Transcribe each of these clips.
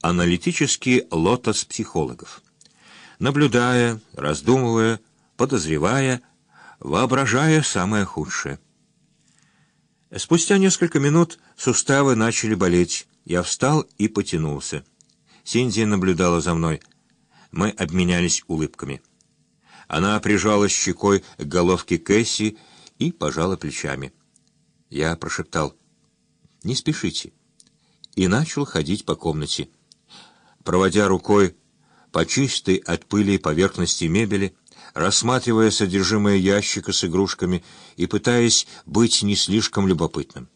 аналитический лотос психологов. Наблюдая, раздумывая, подозревая, воображая самое худшее. Спустя несколько минут суставы начали болеть. Я встал и потянулся. Синди наблюдала за мной. Мы обменялись улыбками. Она прижалась щекой к головке Кэсси и пожала плечами. Я прошептал: «Не спешите», и начал ходить по комнате, проводя рукой по чистой от пыли поверхности мебели, рассматривая содержимое ящика с игрушками и пытаясь быть не слишком любопытным.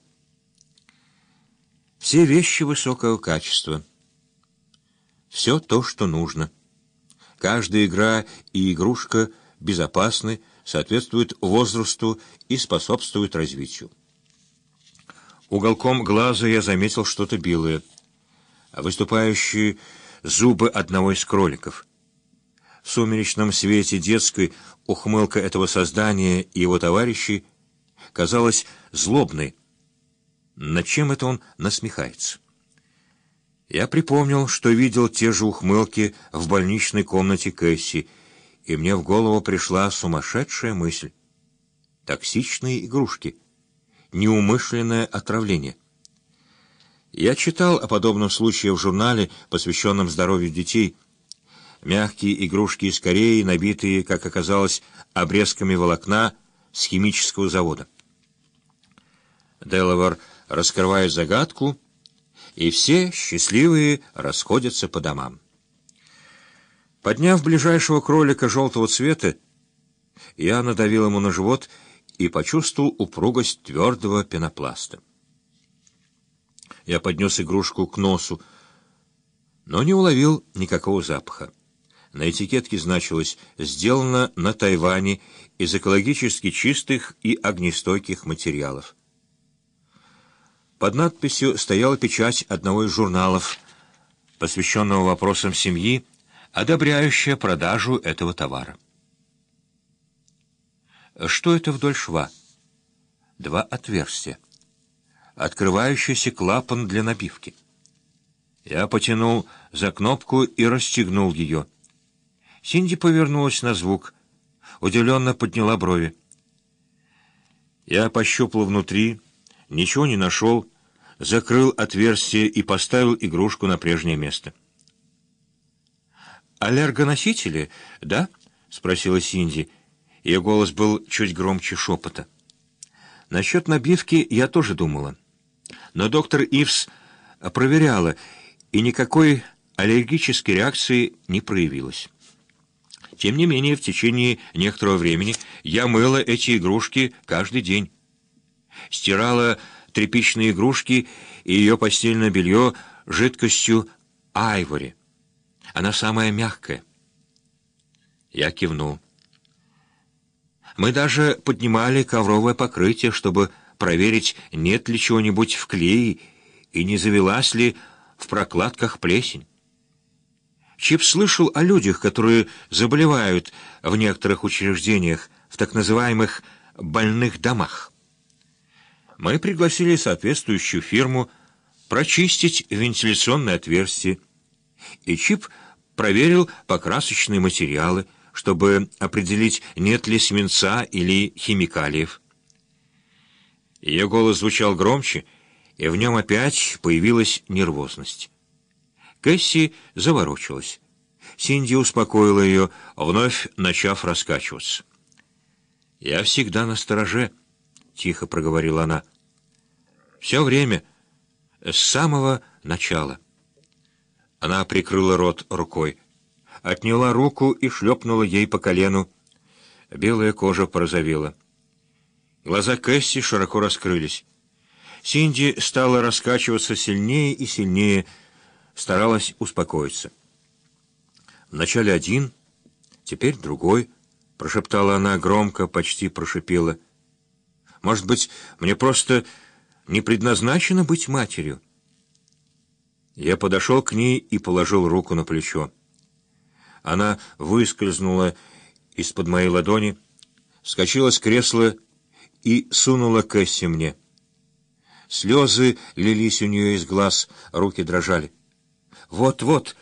Все вещи высокого качества. Все то, что нужно. Каждая игра и игрушка безопасны, соответствуют возрасту и способствуют развитию. Уголком глаза я заметил что-то белое, выступающие зубы одного из кроликов. В сумеречном свете детской ухмылка этого создания и его товарищей казалась злобной. Над чем это он насмехается? Я припомнил, что видел те же ухмылки в больничной комнате Кэсси, и мне в голову пришла сумасшедшая мысль. Токсичные игрушки. Неумышленное отравление. Я читал о подобном случае в журнале, посвященном здоровью детей. Мягкие игрушки из Кореи, набитые, как оказалось, обрезками волокна с химического завода. Делавер раскрывает загадку, и все счастливые расходятся по домам. Подняв ближайшего кролика желтого цвета, я надавил ему на живот и почувствовал упругость твердого пенопласта. Я поднес игрушку к носу, но не уловил никакого запаха. На этикетке значилось «Сделано на Тайване из экологически чистых и огнестойких материалов». Под надписью стояла печать одного из журналов, посвященного вопросам семьи, одобряющая продажу этого товара. Что это вдоль шва? 2 отверстия. Открывающийся клапан для набивки. Я потянул за кнопку и расстегнул ее. Синди повернулась на звук, удивленно подняла брови. Я пощупал внутри, ничего не нашел, закрыл отверстие и поставил игрушку на прежнее место. «Аллергоносители, да?» — спросила Синди. Ее голос был чуть громче шепота. Насчет набивки я тоже думала. Но доктор Ивс проверяла, и никакой аллергической реакции не проявилась. Тем не менее, в течение некоторого времени я мыла эти игрушки каждый день. Стирала тряпичные игрушки и ее постельное белье жидкостью айвори. Она самая мягкая. Я кивнул. Мы даже поднимали ковровое покрытие, чтобы проверить, нет ли чего-нибудь в клее и не завелась ли в прокладках плесень. Чип слышал о людях, которые заболевают в некоторых учреждениях, в так называемых «больных домах». Мы пригласили соответствующую фирму прочистить вентиляционные отверстия, и Чип проверил покрасочные материалы, чтобы определить, нет ли свинца или химикалиев. Ее голос звучал громче, и в нем опять появилась нервозность. Кэсси заворочилась. Синди успокоила ее, вновь начав раскачиваться. «Я всегда настороже», — тихо проговорила она. «Все время, с самого начала». Она прикрыла рот рукой, отняла руку и шлепнула ей по колену. Белая кожа порозовела. Глаза Кэсси широко раскрылись. Синди стала раскачиваться сильнее и сильнее, старалась успокоиться. «Вначале один, теперь другой», — прошептала она громко, почти прошипела. «Может быть, мне просто не предназначено быть матерью?» Я подошел к ней и положил руку на плечо. Она выскользнула из-под моей ладони, вскочила с кресла и сунула Кэсси мне. Слезы лились у нее из глаз, руки дрожали. Вот-вот